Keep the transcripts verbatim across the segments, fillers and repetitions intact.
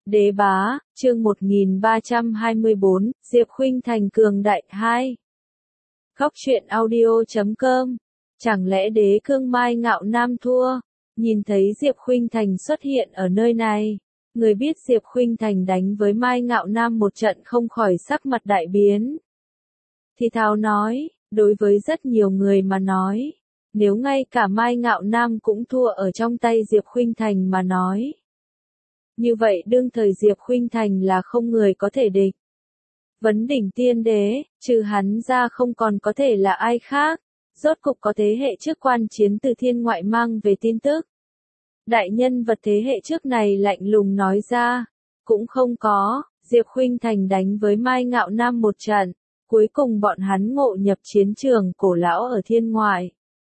Đế bá, chương một nghìn ba trăm hai mươi bốn, Diệp Khuynh Thành cường đại hai. Khóc chuyện audio chấm com. Chẳng lẽ đế cương Mai Ngạo Nam thua? Nhìn thấy Diệp Khuynh Thành xuất hiện ở nơi này, người biết Diệp Khuynh Thành đánh với Mai Ngạo Nam một trận không khỏi sắc mặt đại biến. Thì thào nói, đối với rất nhiều người mà nói, nếu ngay cả Mai Ngạo Nam cũng thua ở trong tay Diệp Khuynh Thành mà nói, như vậy đương thời Diệp Khuynh Thành là không người có thể địch. Vấn đỉnh tiên đế, trừ hắn ra không còn có thể là ai khác, rốt cục có thế hệ trước quan chiến từ thiên ngoại mang về tin tức. Đại nhân vật thế hệ trước này lạnh lùng nói ra, cũng không có, Diệp Khuynh Thành đánh với Mai Ngạo Nam một trận, cuối cùng bọn hắn ngộ nhập chiến trường cổ lão ở thiên ngoại.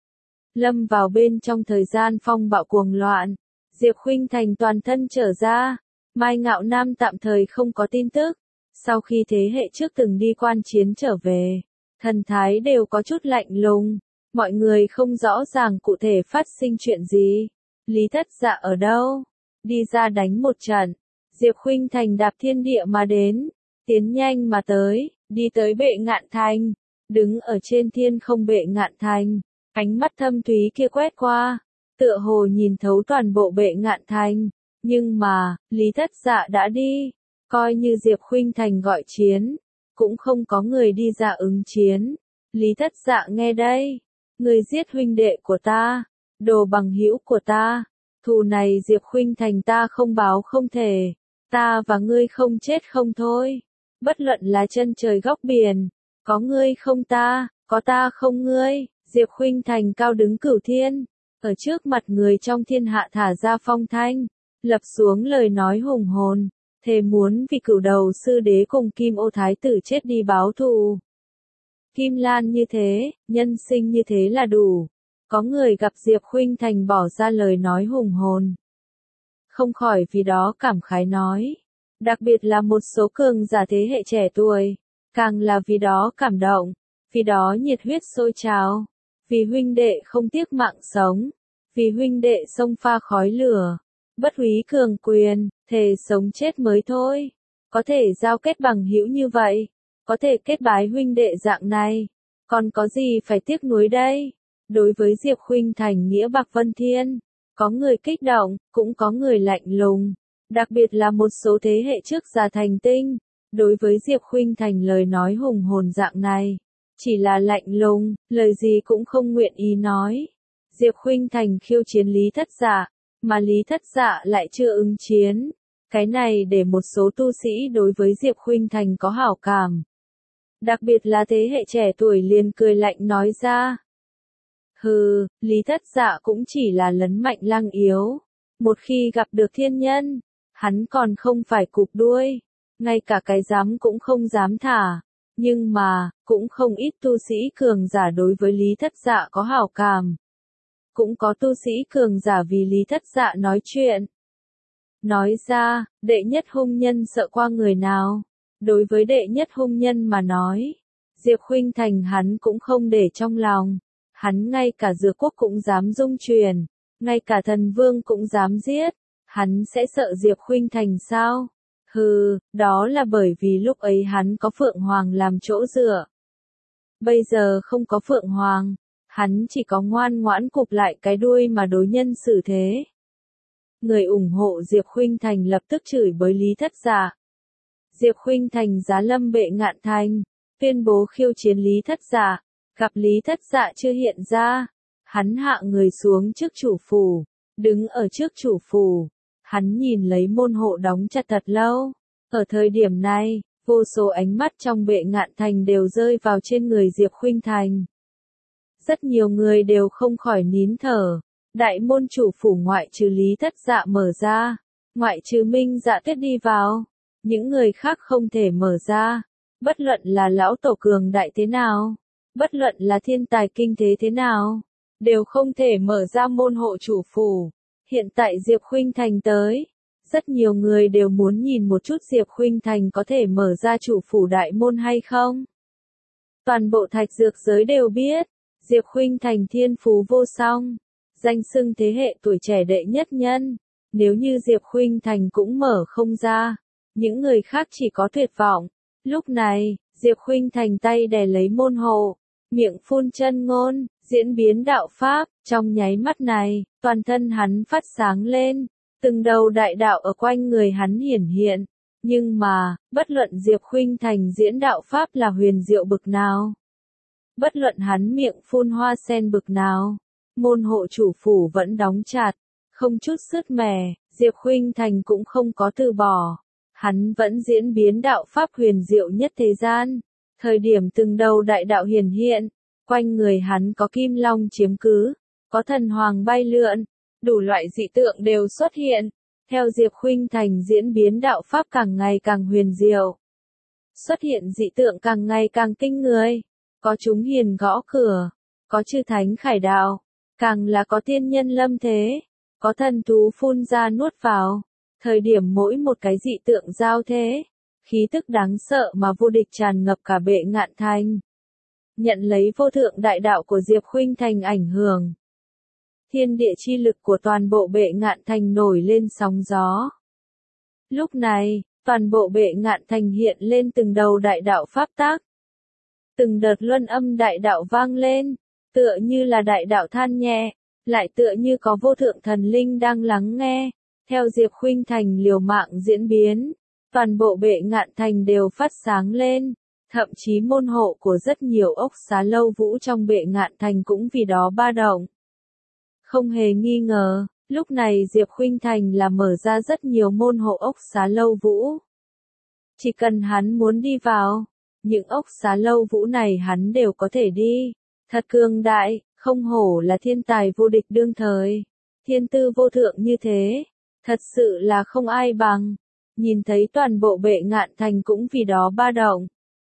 Lâm vào bên trong thời gian phong bạo cuồng loạn. Diệp Khuynh Thành toàn thân trở ra, Mai Ngạo Nam tạm thời không có tin tức. Sau khi thế hệ trước từng đi quan chiến trở về, thần thái đều có chút lạnh lùng, mọi người không rõ ràng cụ thể phát sinh chuyện gì. Lý Thất Dạ ở đâu? Đi ra đánh một trận. Diệp Khuynh Thành đạp thiên địa mà đến, tiến nhanh mà tới, đi tới Bệ Ngạn Thành, đứng ở trên thiên không Bệ Ngạn Thành, ánh mắt thâm thúy kia quét qua, tựa hồ nhìn thấu toàn bộ Bệ Ngạn Thành, nhưng mà, Lý Thất Dạ đã đi, coi như Diệp Khuynh Thành gọi chiến, cũng không có người đi ra ứng chiến. Lý Thất Dạ nghe đây, người giết huynh đệ của ta, đồ bằng hữu của ta, thù này Diệp Khuynh Thành ta không báo không thể, ta và ngươi không chết không thôi, bất luận là chân trời góc biển, có ngươi không ta, có ta không ngươi. Diệp Khuynh Thành cao đứng cửu thiên, ở trước mặt người trong thiên hạ thả ra phong thanh, lập xuống lời nói hùng hồn, thề muốn vì cửu đầu sư đế cùng Kim Ô Thái tử chết đi báo thù. Kim Lan như thế, nhân sinh như thế là đủ. Có người gặp Diệp Khuynh Thành bỏ ra lời nói hùng hồn, không khỏi vì đó cảm khái nói, đặc biệt là một số cường giả thế hệ trẻ tuổi, càng là vì đó cảm động, vì đó nhiệt huyết sôi trào. Vì huynh đệ không tiếc mạng sống, vì huynh đệ xông pha khói lửa, bất húy cường quyền, thề sống chết mới thôi. Có thể giao kết bằng hữu như vậy, có thể kết bái huynh đệ dạng này, còn có gì phải tiếc nuối đây? Đối với Diệp Khuynh Thành nghĩa bạc vân thiên, có người kích động, cũng có người lạnh lùng, đặc biệt là một số thế hệ trước già thành tinh, đối với Diệp Khuynh Thành lời nói hùng hồn dạng này, chỉ là lạnh lùng, lời gì cũng không nguyện ý nói. Diệp Khuynh Thành khiêu chiến Lý Thất Dạ, mà Lý Thất Dạ lại chưa ứng chiến. Cái này để một số tu sĩ đối với Diệp Khuynh Thành có hảo cảm. Đặc biệt là thế hệ trẻ tuổi liền cười lạnh nói ra. Hừ, Lý Thất Dạ cũng chỉ là lấn mạnh lăng yếu. Một khi gặp được thiên nhân, hắn còn không phải cụp đuôi, ngay cả cái dám cũng không dám thả. Nhưng mà, cũng không ít tu sĩ cường giả đối với Lý Thất Dạ có hảo cảm. Cũng có tu sĩ cường giả vì Lý Thất Dạ nói chuyện. Nói ra, đệ nhất hung nhân sợ qua người nào? Đối với đệ nhất hung nhân mà nói, Diệp Khuynh Thành hắn cũng không để trong lòng. Hắn ngay cả Dược Quốc cũng dám dung truyền, ngay cả thần vương cũng dám giết. Hắn sẽ sợ Diệp Khuynh Thành sao? Hừ, đó là bởi vì lúc ấy hắn có Phượng Hoàng làm chỗ dựa. Bây giờ không có Phượng Hoàng, hắn chỉ có ngoan ngoãn cụp lại cái đuôi mà đối nhân xử thế. Người ủng hộ Diệp Khuynh Thành lập tức chửi bới Lý Thất Dạ. Diệp Khuynh Thành giá lâm Bệ Ngạn Thành, tuyên bố khiêu chiến Lý Thất Dạ, gặp Lý Thất Dạ chưa hiện ra, hắn hạ người xuống trước chủ phủ, đứng ở trước chủ phủ. Hắn nhìn lấy môn hộ đóng chặt thật lâu. Ở thời điểm này, vô số ánh mắt trong Bệ Ngạn Thành đều rơi vào trên người Diệp Khuynh Thành. Rất nhiều người đều không khỏi nín thở. Đại môn chủ phủ ngoại trừ Lý Thất Dạ mở ra, ngoại trừ Minh Dạ Tuyết đi vào, những người khác không thể mở ra. Bất luận là lão tổ cường đại thế nào, bất luận là thiên tài kinh thế thế nào, đều không thể mở ra môn hộ chủ phủ. Hiện tại Diệp Khuynh Thành tới, rất nhiều người đều muốn nhìn một chút Diệp Khuynh Thành có thể mở ra chủ phủ đại môn hay không. Toàn bộ thạch dược giới đều biết, Diệp Khuynh Thành thiên phú vô song, danh xưng thế hệ tuổi trẻ đệ nhất nhân, Nếu như Diệp Khuynh Thành cũng mở không ra, những người khác chỉ có tuyệt vọng. Lúc này, Diệp Khuynh Thành tay đè lấy môn hộ, miệng phun chân ngôn, diễn biến đạo pháp, trong nháy mắt này, toàn thân hắn phát sáng lên, từng đầu đại đạo ở quanh người hắn hiển hiện. Nhưng mà, bất luận Diệp Khuynh Thành diễn đạo pháp là huyền diệu bực nào, bất luận hắn miệng phun hoa sen bực nào, môn hộ chủ phủ vẫn đóng chặt, không chút sứt mẻ, Diệp Khuynh Thành cũng không có từ bỏ. Hắn vẫn diễn biến đạo pháp huyền diệu nhất thế gian. Thời điểm từng đầu đại đạo hiển hiện, quanh người hắn có kim long chiếm cứ, có thần hoàng bay lượn, đủ loại dị tượng đều xuất hiện. Theo Diệp Khuynh Thành diễn biến đạo pháp càng ngày càng huyền diệu, xuất hiện dị tượng càng ngày càng kinh người, có chúng hiền gõ cửa, có chư thánh khải đạo, càng là có tiên nhân lâm thế, có thần thú phun ra nuốt vào. Thời điểm mỗi một cái dị tượng giao thế, khí tức đáng sợ mà vô địch tràn ngập cả Bệ Ngạn Thành. Nhận lấy vô thượng đại đạo của Diệp Khuynh Thành ảnh hưởng, thiên địa chi lực của toàn bộ Bệ Ngạn Thành nổi lên sóng gió. Lúc này, toàn bộ Bệ Ngạn Thành hiện lên từng đầu đại đạo pháp tác. Từng đợt luân âm đại đạo vang lên, tựa như là đại đạo than nhẹ, lại tựa như có vô thượng thần linh đang lắng nghe. Theo Diệp Khuynh Thành liều mạng diễn biến, toàn bộ Bệ Ngạn Thành đều phát sáng lên, thậm chí môn hộ của rất nhiều ốc xá lâu vũ trong Bệ Ngạn Thành cũng vì đó ba động. Không hề nghi ngờ, lúc này Diệp Khuynh Thành là mở ra rất nhiều môn hộ ốc xá lâu vũ. Chỉ cần hắn muốn đi vào, những ốc xá lâu vũ này hắn đều có thể đi. Thật cường đại, không hổ là thiên tài vô địch đương thời. Thiên tư vô thượng như thế, thật sự là không ai bằng. Nhìn thấy toàn bộ Bệ Ngạn Thành cũng vì đó ba động.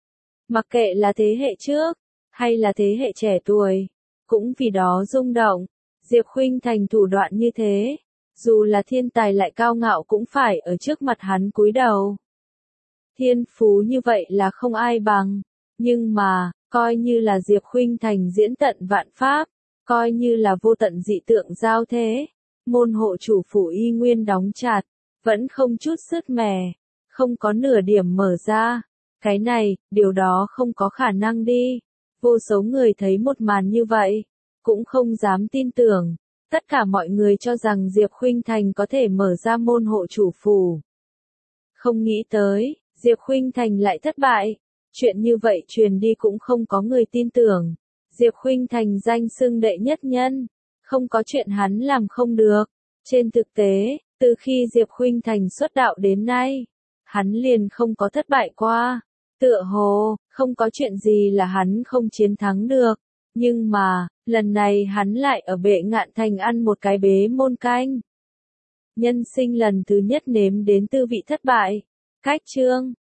Mặc kệ là thế hệ trước, hay là thế hệ trẻ tuổi, cũng vì đó rung động. Diệp Khuynh Thành thủ đoạn như thế, dù là thiên tài lại cao ngạo cũng phải ở trước mặt hắn cúi đầu. Thiên phú như vậy là không ai bằng, nhưng mà, coi như là Diệp Khuynh Thành diễn tận vạn pháp, coi như là vô tận dị tượng giao thế, môn hộ chủ phủ y nguyên đóng chặt, vẫn không chút sứt mẻ, không có nửa điểm mở ra. Cái này, điều đó không có khả năng đi. Vô số người thấy một màn như vậy, cũng không dám tin tưởng. Tất cả mọi người cho rằng Diệp Khuynh Thành có thể mở ra môn hộ chủ phủ. Không nghĩ tới, Diệp Khuynh Thành lại thất bại. Chuyện như vậy truyền đi cũng không có người tin tưởng. Diệp Khuynh Thành danh xưng đệ nhất nhân, không có chuyện hắn làm không được. Trên thực tế, từ khi Diệp Khuynh Thành xuất đạo đến nay, hắn liền không có thất bại qua. Tựa hồ, không có chuyện gì là hắn không chiến thắng được. Nhưng mà, lần này hắn lại ở Bệ Ngạn Thành ăn một cái bế môn canh. Nhân sinh lần thứ nhất nếm đến tư vị thất bại. Cách chương